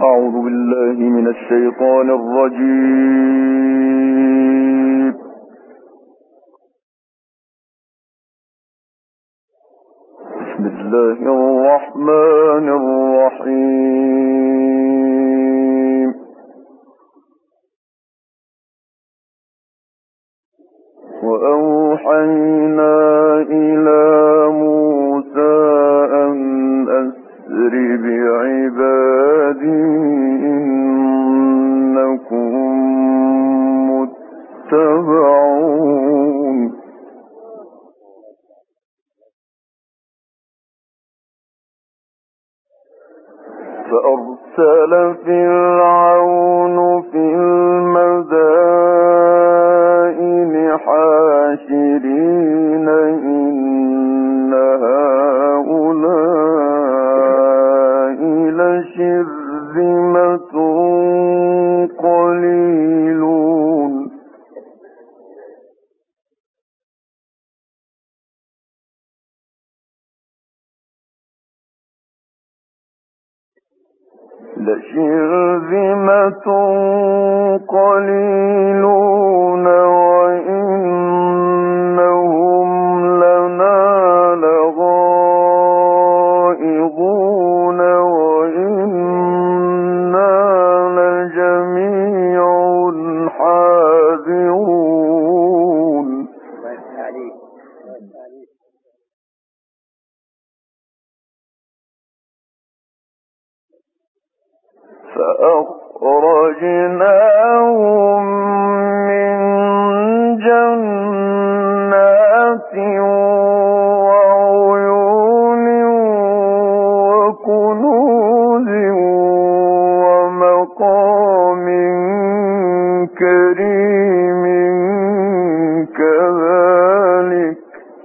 أعوذ بالله من الشيطان الرجيم. بسم الله الرحمن الرحيم. وأوحينا إلى موسى أن أسر بعبادي إنكم متبعون. فأرسل فرعون في المدائن حاشرين إن هؤلاء لشرذمة قليلون. وإنهم لنا لغائظون وإنا لجميع حاذرون. فأخرجناهم من جنات وعيون وكنوز ومقام كريم كذلك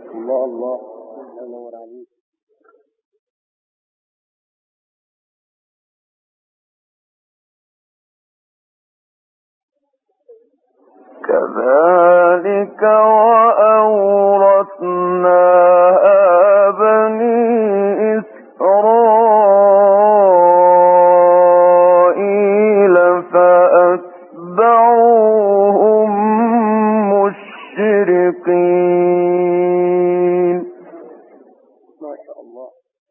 وأورثناها بني إسرائيل فأتبعوهم مشرقين. ما شاء الله.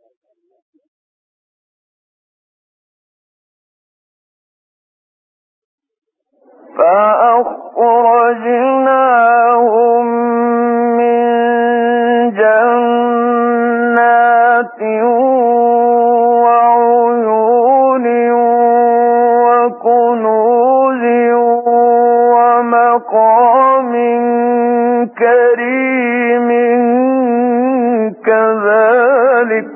فأخرجناهم من جنات وعيون وكنوز ومقام كريم كذلك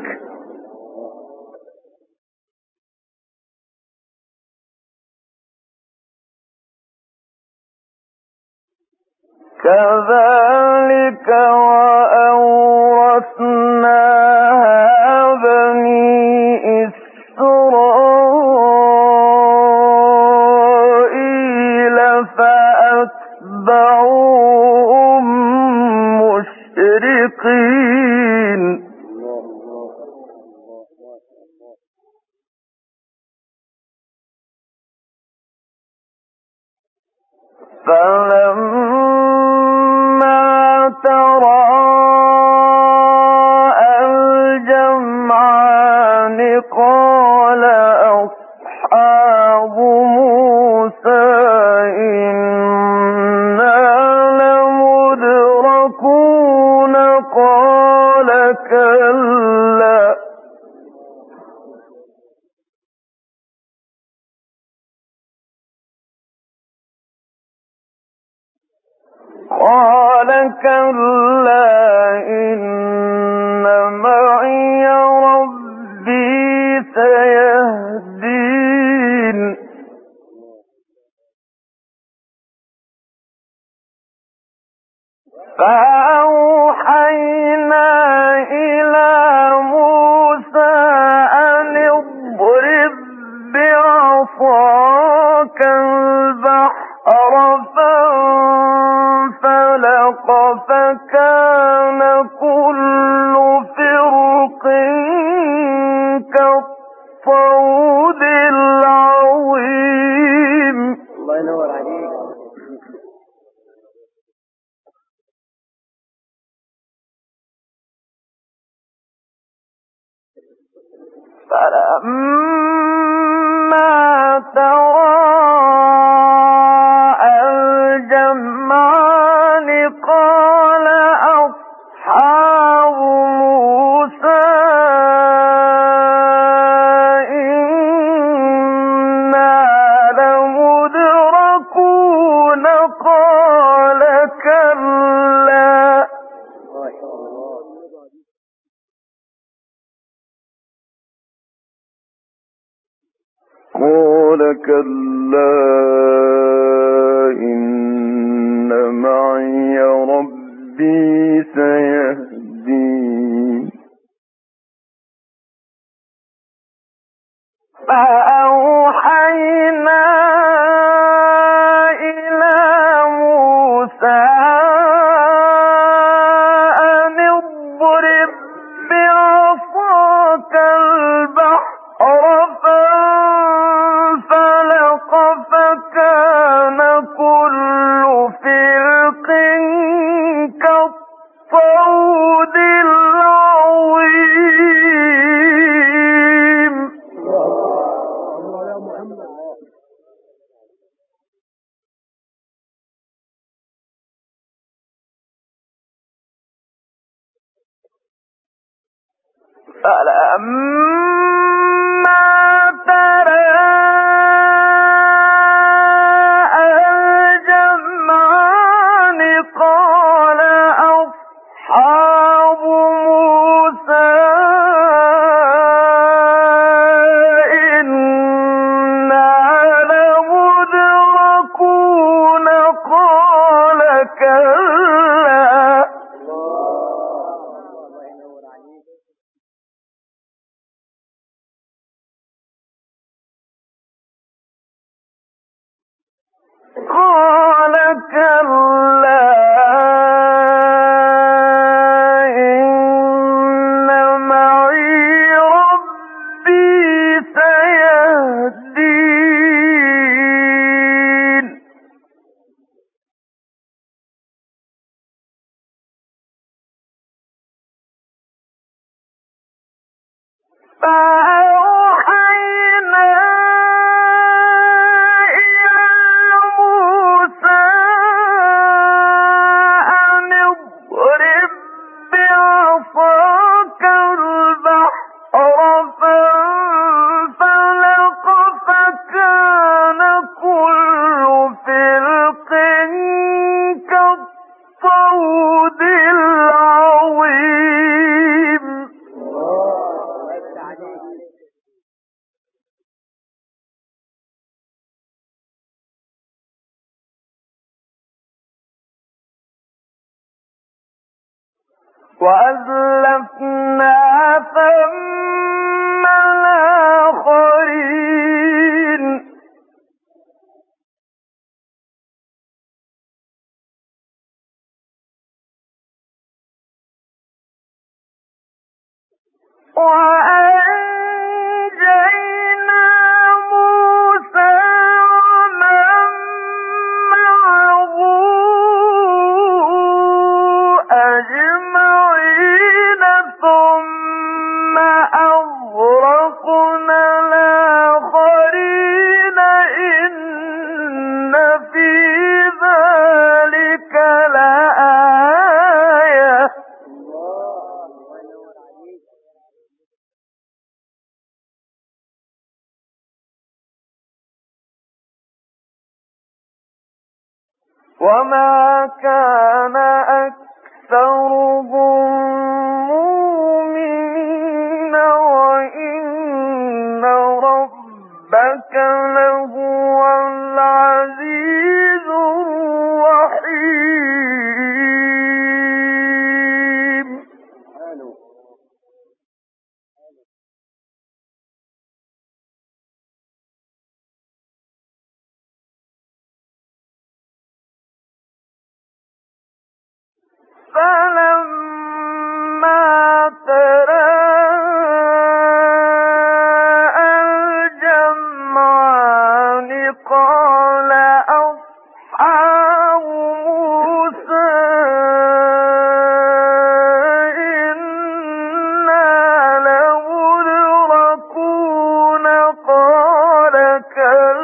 وأورثناها بني إسرائيل فأتبعوهم مشرقين. فلما تراءى الجمعان قال أصحاب موسى إنا لمدركون قال كلا إن معي ربي سيهدين. فأوحينا إلى موسى أن اضرب بعصاك البحر فانفلق فكان كل فرق كالطود العظيم. تراءى الجمعان قال أصحاب موسى إنا لمدركون قال كلا إن معي ربي سيهدين فأوحينا إلى موسى أن اضرب بعصاك البحر فانفلق فكان كل فرق كالطود العظيم فلما تراءى الجمعان قال أصحاب موسى إنا لمدركون قال كلا قال كلا إن معي ربي سيهدين فأوحينا إلى موسى أن اضرب بعصاك البحر فانفلق فكان كل فرق كالطود العظيم وأزلفنا ثم الآخرين وأنجينا موسى ومن معه أجمعين ثم أغرقنا الآخرين إن في ذلك لآية وما كان أكثرهم مؤمنين وإن ربك لهو العزيز الرحيم فلما تراءى الجمعان قال أصحاب موسى إنا لمدركون قال كلا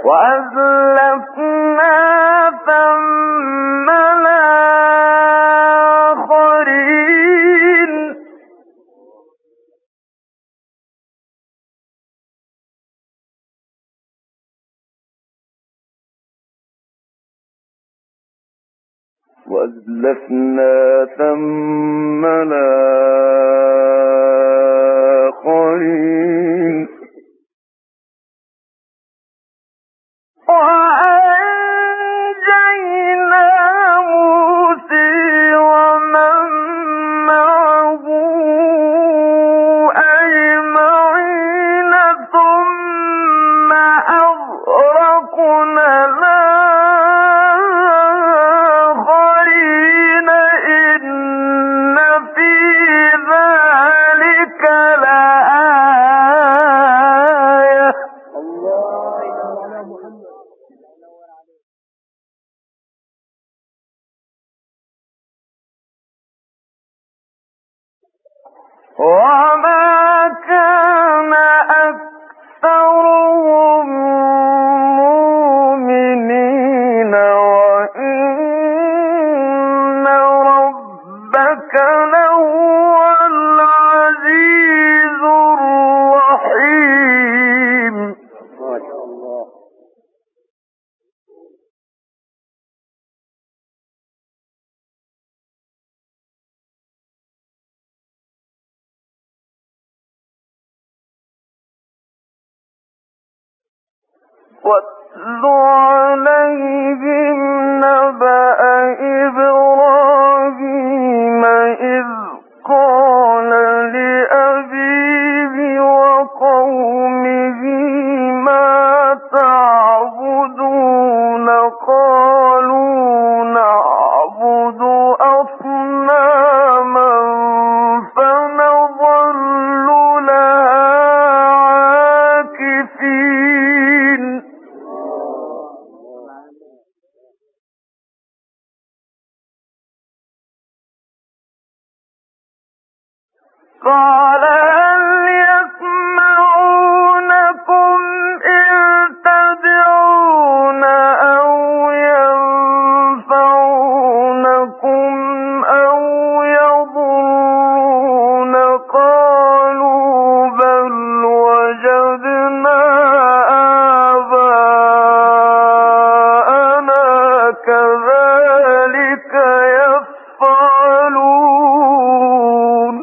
وأزلفنا ثم الآخرين وأزلفنا ثم الآخرين وأنجينا موسى ومن معه أجمعين ثم أغرقنا الآخرين إن في ذلك لآية وما كان أكثرهم مؤمنين وإن ربك لهو العزيز الرحيم ما شاء الله. واتل عليهم نبأ إبراهيم إذ قال لأبيه وقومه ما تعبدون قالوا نعبد أصناما فنظل لها عاكفين قال هل يسمعونكم إذ تدعون أو ينفعونكم أو يضرون قالوا بل وجدنا آباءنا كذلك يفعلون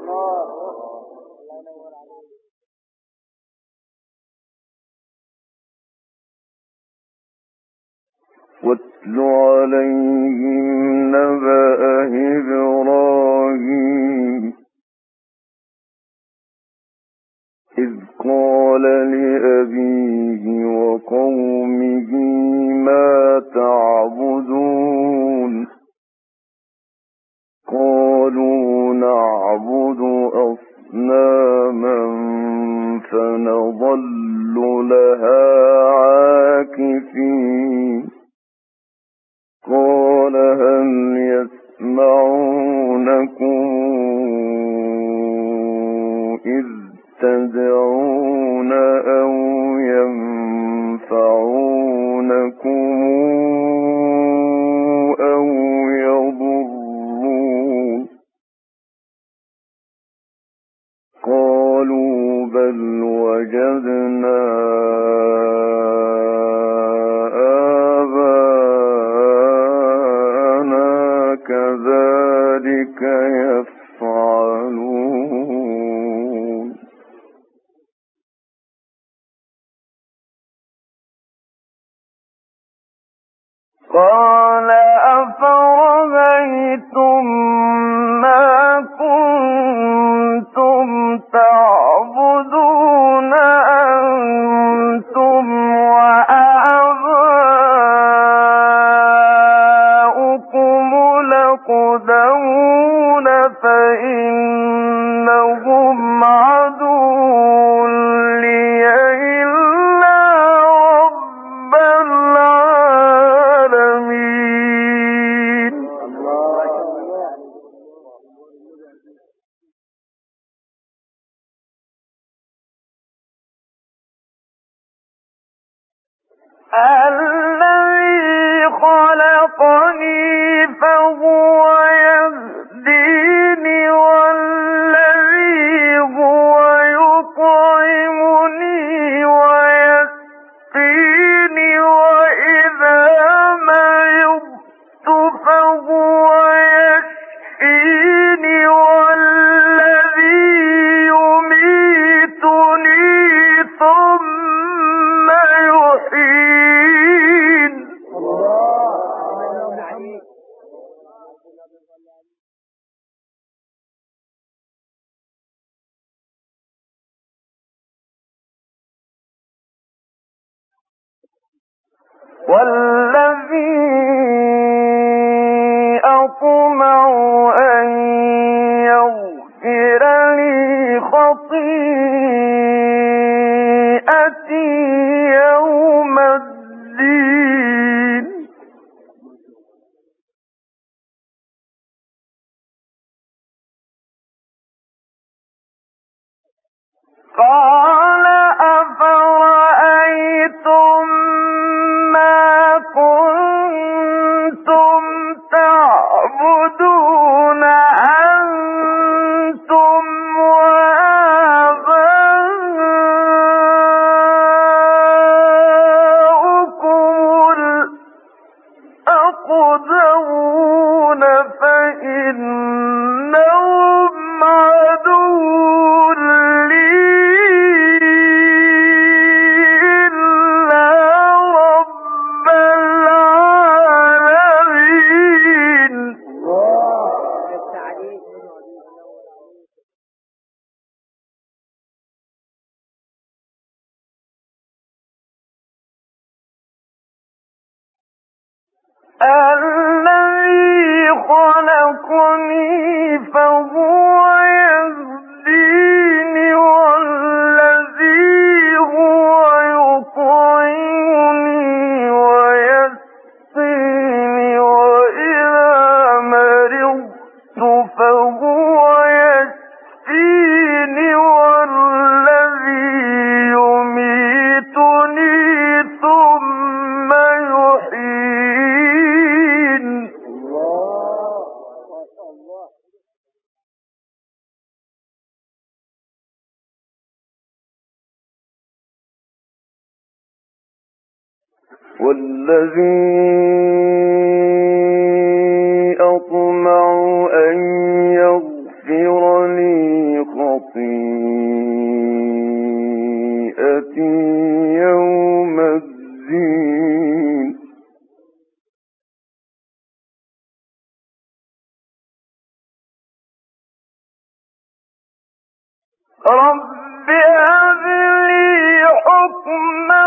واتل عليهم نبأ إبراهيم إذ قال لأبيه وقومه ما تعبدون قالوا نعبد أصناما فنظل لها عاكفين قال هل يسمعونكم إذ تدعون أو ينفعونكم أو يضرون قالوا بل وجدنا آباءنا كذلك يفعلون قال أفرأيتم ما كنتم تعبدون أنتم وآباؤكم الأقدمون فإنهم عدو لي إلا رب العالمين الذي خلقني فهو يهديني والذي هو يطعمني ويسقيني وإذا مرضت فهو يشفيني والذي يميتني ثم يحيين. والذي أطمع أن يغفر لي خطيئتي يوم الدين. قال أفرأيتم ما كنتم تعبدون أنتم وآباؤكم الأقدمون فإنهم عدو لي إلا رب العالمين. الذي خلقني فهو يهديني والذي هو يطعمني ويسقيني وإذا مرضت فهو يشفيني والذي يميتني ثم يحيين. والذي أطمع أن يغفر لي خطيئتي يوم الدين. رب هب لي حكما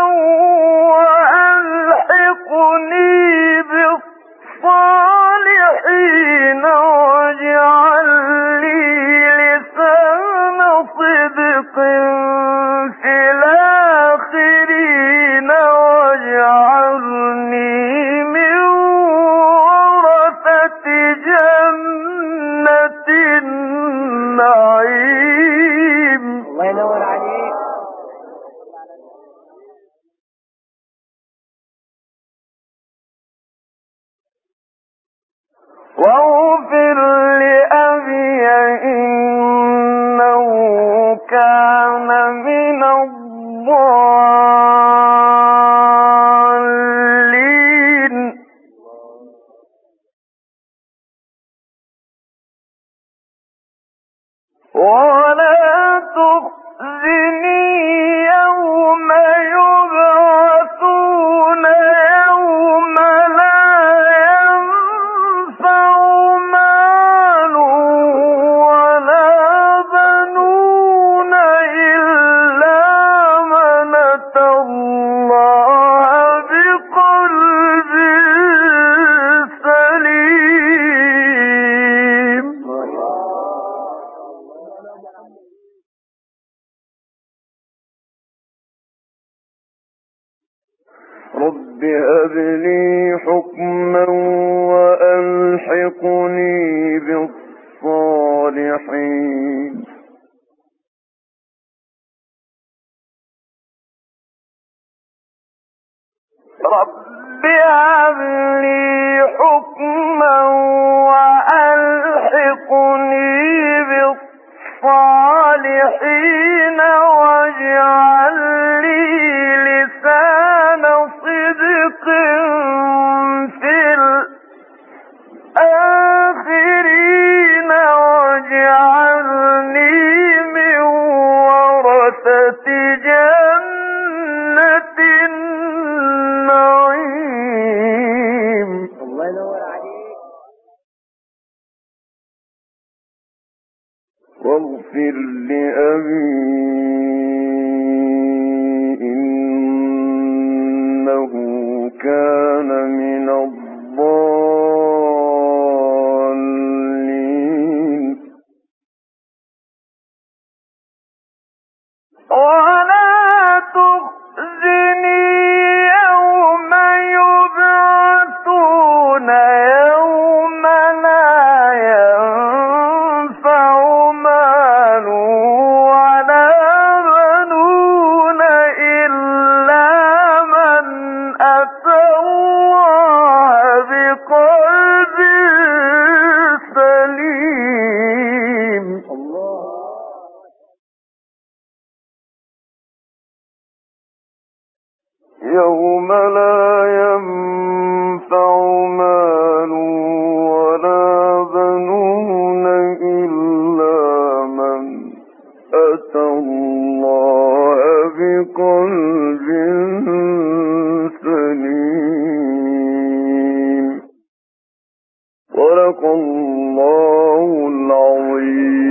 وألحقني بالصالحين واجعل لي لسان صدق في الآخرين واجعلني من ورثة جنة النعيم. الله ينور عليك. واغفر لأبي إنه كان من الضالين. ولا تخزني يوم يبعثون يوم لا ينفع مال ولا بنون إلا من أتى الله بقلب سليم. رب هب لي حكما وألحقني بالصالحين. رب هب لي حكما وألحقني بالصالحين واجعل لي لسان صدق في الآخرين واجعلني من ورثة جنة النعيم. الله ينور عليك. واغفر لأبي إنه كان من الضالين. ولا تخزني يوم يبعثون يوم لا ينفع مال ولا بنون إلا من أتى الله بقلب سليم. يوم لا ينفع مال ولا بنون إلا من أتى الله بقلب سليم. صدق الله العظيم.